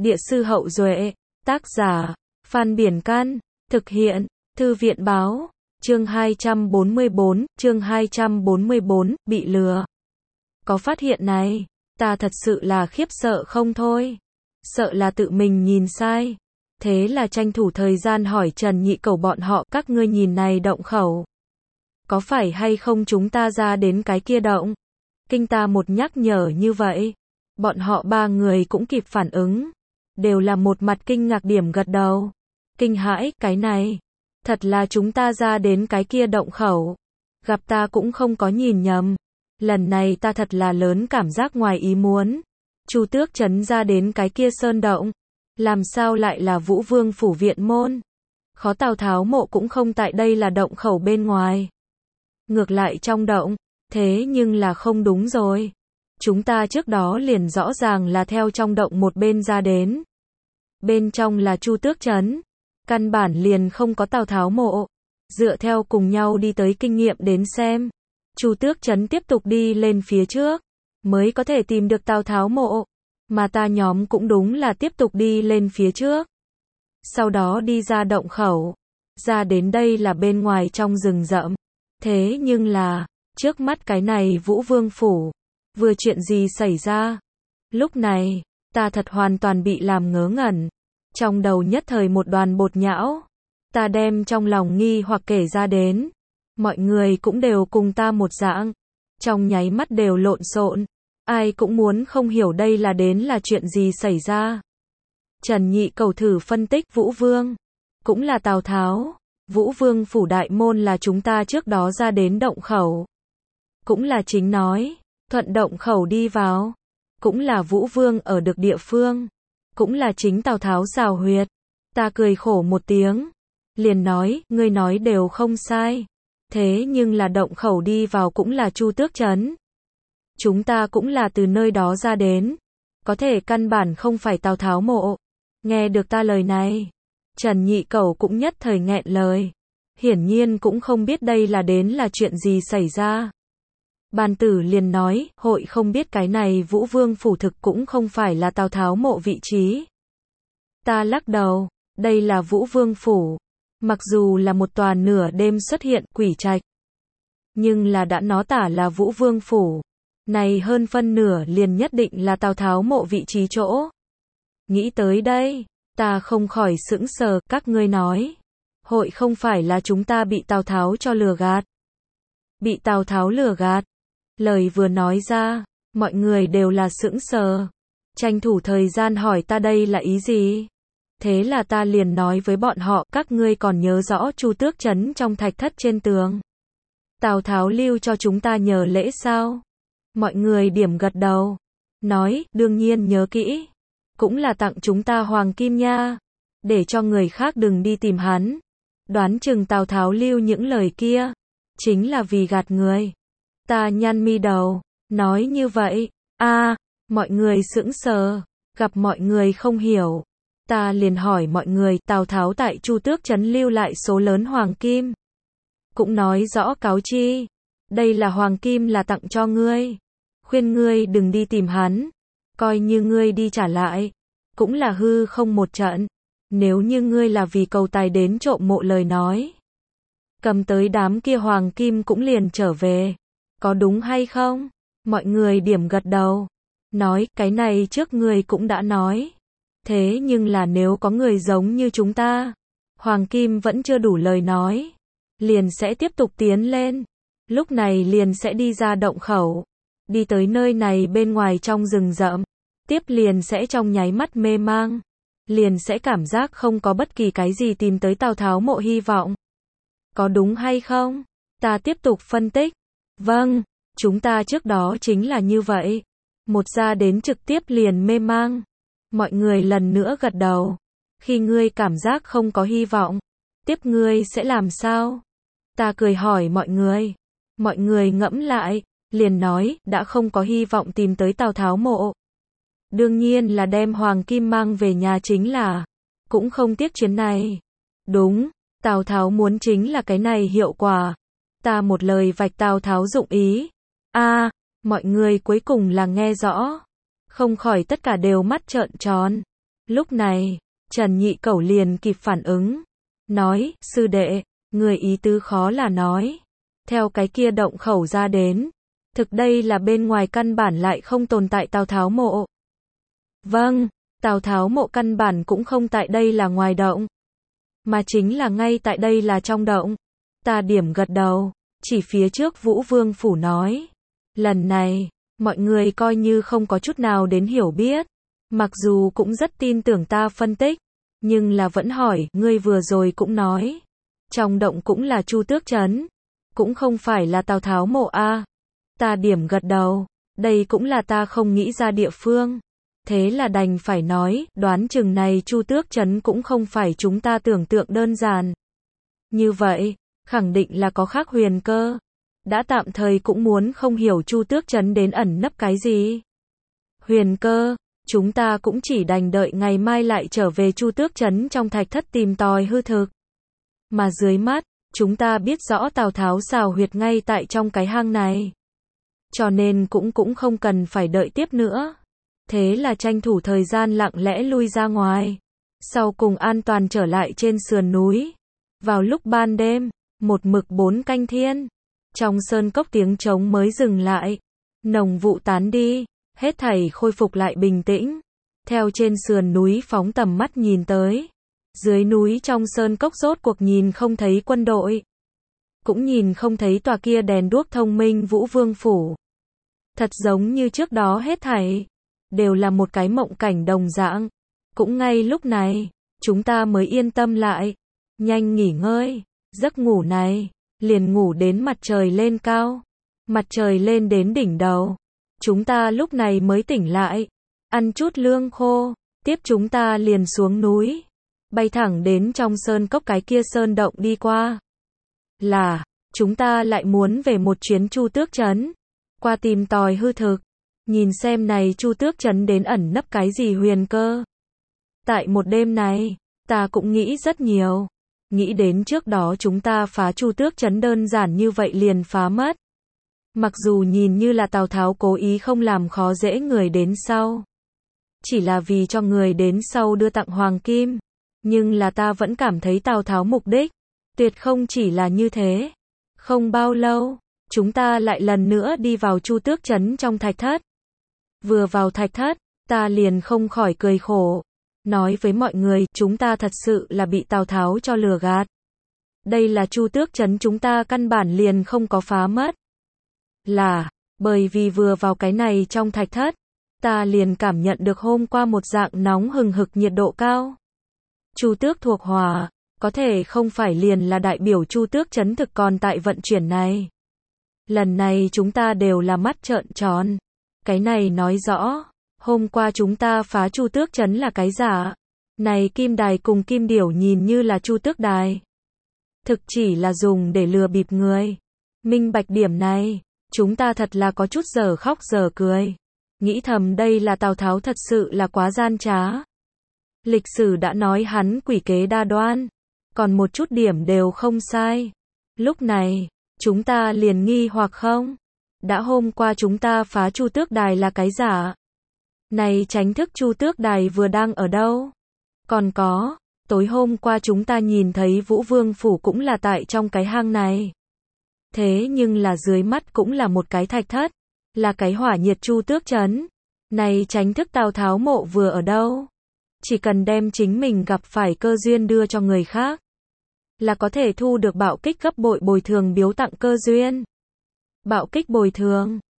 Địa sư Hậu Duệ, tác giả, Phan Biển Can, thực hiện, Thư viện Báo, chương 244, bị lừa. Có phát hiện này, ta thật sự là khiếp sợ không thôi. Sợ là tự mình nhìn sai. Thế là tranh thủ thời gian hỏi Trần Nhị Cẩu bọn họ, các ngươi nhìn này động khẩu. Có phải hay không chúng ta ra đến cái kia động? Kinh ta một nhắc nhở như vậy. Bọn họ ba người cũng kịp phản ứng. Đều là một mặt kinh ngạc điểm gật đầu. Kinh hãi, cái này. Thật là chúng ta ra đến cái kia động khẩu. Gặp ta cũng không có nhìn nhầm. Lần này ta thật là lớn cảm giác ngoài ý muốn. Chu Tước Trấn ra đến cái kia sơn động. Làm sao lại là Vũ Vương phủ viện môn? Khó Tào Tháo mộ cũng không tại đây là động khẩu bên ngoài. Ngược lại trong động. Thế nhưng là không đúng rồi. Chúng ta trước đó liền rõ ràng là theo trong động một bên ra đến. Bên trong là Chu Tước Trấn. Căn bản liền không có Tào Tháo mộ. Dựa theo cùng nhau đi tới kinh nghiệm đến xem. Chu Tước Trấn tiếp tục đi lên phía trước. Mới có thể tìm được Tào Tháo mộ. Mà ta nhóm cũng đúng là tiếp tục đi lên phía trước. Sau đó đi ra động khẩu. Ra đến đây là bên ngoài trong rừng rậm. Thế nhưng là, trước mắt cái này Vũ Vương phủ. Vừa chuyện gì xảy ra? Lúc này, ta thật hoàn toàn bị làm ngớ ngẩn. Trong đầu nhất thời một đoàn bột nhão. Ta đem trong lòng nghi hoặc kể ra đến. Mọi người cũng đều cùng ta một dạng. Trong nháy mắt đều lộn xộn. Ai cũng muốn không hiểu đây là đến là chuyện gì xảy ra. Trần Nhị Cẩu thử phân tích Vũ Vương. Cũng là Tào Tháo. Vũ Vương phủ đại môn là chúng ta trước đó ra đến động khẩu. Cũng là chính nói. Thuận động khẩu đi vào. Cũng là Vũ Vương ở được địa phương. Cũng là chính Tào Tháo xào huyệt. Ta cười khổ một tiếng. Liền nói, ngươi nói đều không sai. Thế nhưng là động khẩu đi vào cũng là Chu Tước Trấn. Chúng ta cũng là từ nơi đó ra đến. Có thể căn bản không phải Tào Tháo mộ. Nghe được ta lời này. Trần Nhị Cẩu cũng nhất thời nghẹn lời. Hiển nhiên cũng không biết đây là đến là chuyện gì xảy ra. Bàn tử liền nói, hội không biết cái này Vũ Vương phủ thực cũng không phải là Tào Tháo mộ vị trí. Ta lắc đầu, đây là Vũ Vương phủ. Mặc dù là một tòa nửa đêm xuất hiện quỷ trạch. Nhưng là đã nó tả là Vũ Vương phủ. Này hơn phân nửa liền nhất định là Tào Tháo mộ vị trí chỗ. Nghĩ tới đây, ta không khỏi sững sờ, các ngươi nói. Hội không phải là chúng ta bị Tào Tháo cho lừa gạt. Bị Tào Tháo lừa gạt. Lời vừa nói ra, mọi người đều là sững sờ. Tranh thủ thời gian hỏi ta đây là ý gì? Thế là ta liền nói với bọn họ, các ngươi còn nhớ rõ Chu Tước Trấn trong thạch thất trên tường. Tào Tháo lưu cho chúng ta nhờ lễ sao? Mọi người điểm gật đầu. Nói, đương nhiên nhớ kỹ. Cũng là tặng chúng ta hoàng kim nha. Để cho người khác đừng đi tìm hắn. Đoán chừng Tào Tháo lưu những lời kia. Chính là vì gạt người. Ta nhăn mi đầu. Nói như vậy. Mọi người sững sờ. Gặp mọi người không hiểu. Ta liền hỏi mọi người, Tào Tháo tại Chu Tước Trấn lưu lại số lớn hoàng kim. Cũng nói rõ cáo chi. Đây là hoàng kim là tặng cho ngươi. Khuyên ngươi đừng đi tìm hắn. Coi như ngươi đi trả lại. Cũng là hư không một trận. Nếu như ngươi là vì cầu tài đến trộm mộ lời nói. Cầm tới đám kia hoàng kim cũng liền trở về. Có đúng hay không? Mọi người điểm gật đầu. Nói, cái này trước ngươi cũng đã nói. Thế nhưng là nếu có người giống như chúng ta. Hoàng kim vẫn chưa đủ lời nói. Liền sẽ tiếp tục tiến lên. Lúc này liền sẽ đi ra động khẩu. Đi tới nơi này bên ngoài trong rừng rậm. Tiếp liền sẽ trong nháy mắt mê mang. Liền sẽ cảm giác không có bất kỳ cái gì tìm tới Tào Tháo mộ hy vọng. Có đúng hay không? Ta tiếp tục phân tích. Vâng, chúng ta trước đó chính là như vậy. Một ra đến trực tiếp liền mê mang. Mọi người lần nữa gật đầu. Khi ngươi cảm giác không có hy vọng. Tiếp ngươi sẽ làm sao? Ta cười hỏi mọi người. Mọi người ngẫm lại. Liền nói, đã không có hy vọng tìm tới Tào Tháo mộ. Đương nhiên là đem hoàng kim mang về nhà chính là. Cũng không tiếc chuyến này. Đúng, Tào Tháo muốn chính là cái này hiệu quả. Ta một lời vạch Tào Tháo dụng ý. Mọi người cuối cùng là nghe rõ. Không khỏi tất cả đều mắt trợn tròn. Lúc này, Trần Nhị Cẩu liền kịp phản ứng. Nói, sư đệ, người ý tứ khó là nói. Theo cái kia động khẩu ra đến. Thực đây là bên ngoài căn bản lại không tồn tại Tào Tháo mộ. Vâng, Tào Tháo mộ căn bản cũng không tại đây là ngoài động. Mà chính là ngay tại đây là trong động. Ta điểm gật đầu, chỉ phía trước Vũ Vương Phủ nói. Lần này, mọi người coi như không có chút nào đến hiểu biết. Mặc dù cũng rất tin tưởng ta phân tích, nhưng là vẫn hỏi, ngươi vừa rồi cũng nói. Trong động cũng là Chu Tước Trấn, cũng không phải là Tào Tháo mộ a. Ta điểm gật đầu, đây cũng là ta không nghĩ ra địa phương. Thế là đành phải nói, đoán chừng này Chu Tước Trấn cũng không phải chúng ta tưởng tượng đơn giản. Như vậy, khẳng định là có khác huyền cơ. Đã tạm thời cũng muốn không hiểu Chu Tước Trấn đến ẩn nấp cái gì. Huyền cơ, chúng ta cũng chỉ đành đợi ngày mai lại trở về Chu Tước Trấn trong thạch thất tìm tòi hư thực. Mà dưới mắt, chúng ta biết rõ Tào Tháo xào huyệt ngay tại trong cái hang này. Cho nên cũng không cần phải đợi tiếp nữa. Thế là tranh thủ thời gian lặng lẽ lui ra ngoài. Sau cùng an toàn trở lại trên sườn núi. Vào lúc ban đêm, một mực 4 canh thiên. Trong sơn cốc tiếng trống mới dừng lại. Nồng vụ tán đi, hết thảy khôi phục lại bình tĩnh. Theo trên sườn núi phóng tầm mắt nhìn tới. Dưới núi trong sơn cốc rốt cuộc nhìn không thấy quân đội. Cũng nhìn không thấy tòa kia đèn đuốc thông minh Vũ Vương Phủ. Thật giống như trước đó hết thảy. Đều là một cái mộng cảnh đồng dạng. Cũng ngay lúc này, chúng ta mới yên tâm lại. Nhanh nghỉ ngơi, giấc ngủ này, liền ngủ đến mặt trời lên cao. Mặt trời lên đến đỉnh đầu. Chúng ta lúc này mới tỉnh lại. Ăn chút lương khô, tiếp chúng ta liền xuống núi. Bay thẳng đến trong sơn cốc cái kia sơn động đi qua. Là, chúng ta lại muốn về một chuyến Chu Tước Trấn. Qua tìm tòi hư thực. Nhìn xem này Chu Tước Trấn đến ẩn nấp cái gì huyền cơ. Tại một đêm này, ta cũng nghĩ rất nhiều. Nghĩ đến trước đó chúng ta phá Chu Tước Trấn đơn giản như vậy liền phá mất. Mặc dù nhìn như là Tào Tháo cố ý không làm khó dễ người đến sau. Chỉ là vì cho người đến sau đưa tặng hoàng kim. Nhưng là ta vẫn cảm thấy Tào Tháo mục đích. Tuyệt không chỉ là như thế. Không bao lâu, chúng ta lại lần nữa đi vào Chu Tước Trấn trong thạch thất. Vừa vào thạch thất, ta liền không khỏi cười khổ. Nói với mọi người, chúng ta thật sự là bị Tào Tháo cho lừa gạt. Đây là Chu Tước Trấn chúng ta căn bản liền không có phá mất. Là, bởi vì vừa vào cái này trong thạch thất, ta liền cảm nhận được hôm qua một dạng nóng hừng hực nhiệt độ cao. Chu Tước thuộc hỏa, có thể không phải liền là đại biểu Chu Tước Trấn thực còn tại vận chuyển này. Lần này chúng ta đều là mắt trợn tròn. Cái này nói rõ, hôm qua chúng ta phá Chu Tước Trấn là cái giả. Này kim đài cùng kim điểu nhìn như là Chu Tước đài. Thực chỉ là dùng để lừa bịp người. Minh bạch điểm này, chúng ta thật là có chút giờ khóc giờ cười. Nghĩ thầm đây là Tào Tháo thật sự là quá gian trá. Lịch sử đã nói hắn quỷ kế đa đoan. Còn một chút điểm đều không sai. Lúc này, chúng ta liền nghi hoặc không? Đã hôm qua chúng ta phá Chu Tước đài là cái giả. Này tránh thức Chu Tước đài vừa đang ở đâu? Còn có, tối hôm qua chúng ta nhìn thấy Vũ Vương Phủ cũng là tại trong cái hang này. Thế nhưng là dưới mắt cũng là một cái thạch thất. Là cái hỏa nhiệt Chu Tước Trấn. Này tránh thức Tào Tháo mộ vừa ở đâu? Chỉ cần đem chính mình gặp phải cơ duyên đưa cho người khác. Là có thể thu được bạo kích gấp bội bồi thường biếu tặng cơ duyên. Bạo kích bồi thường.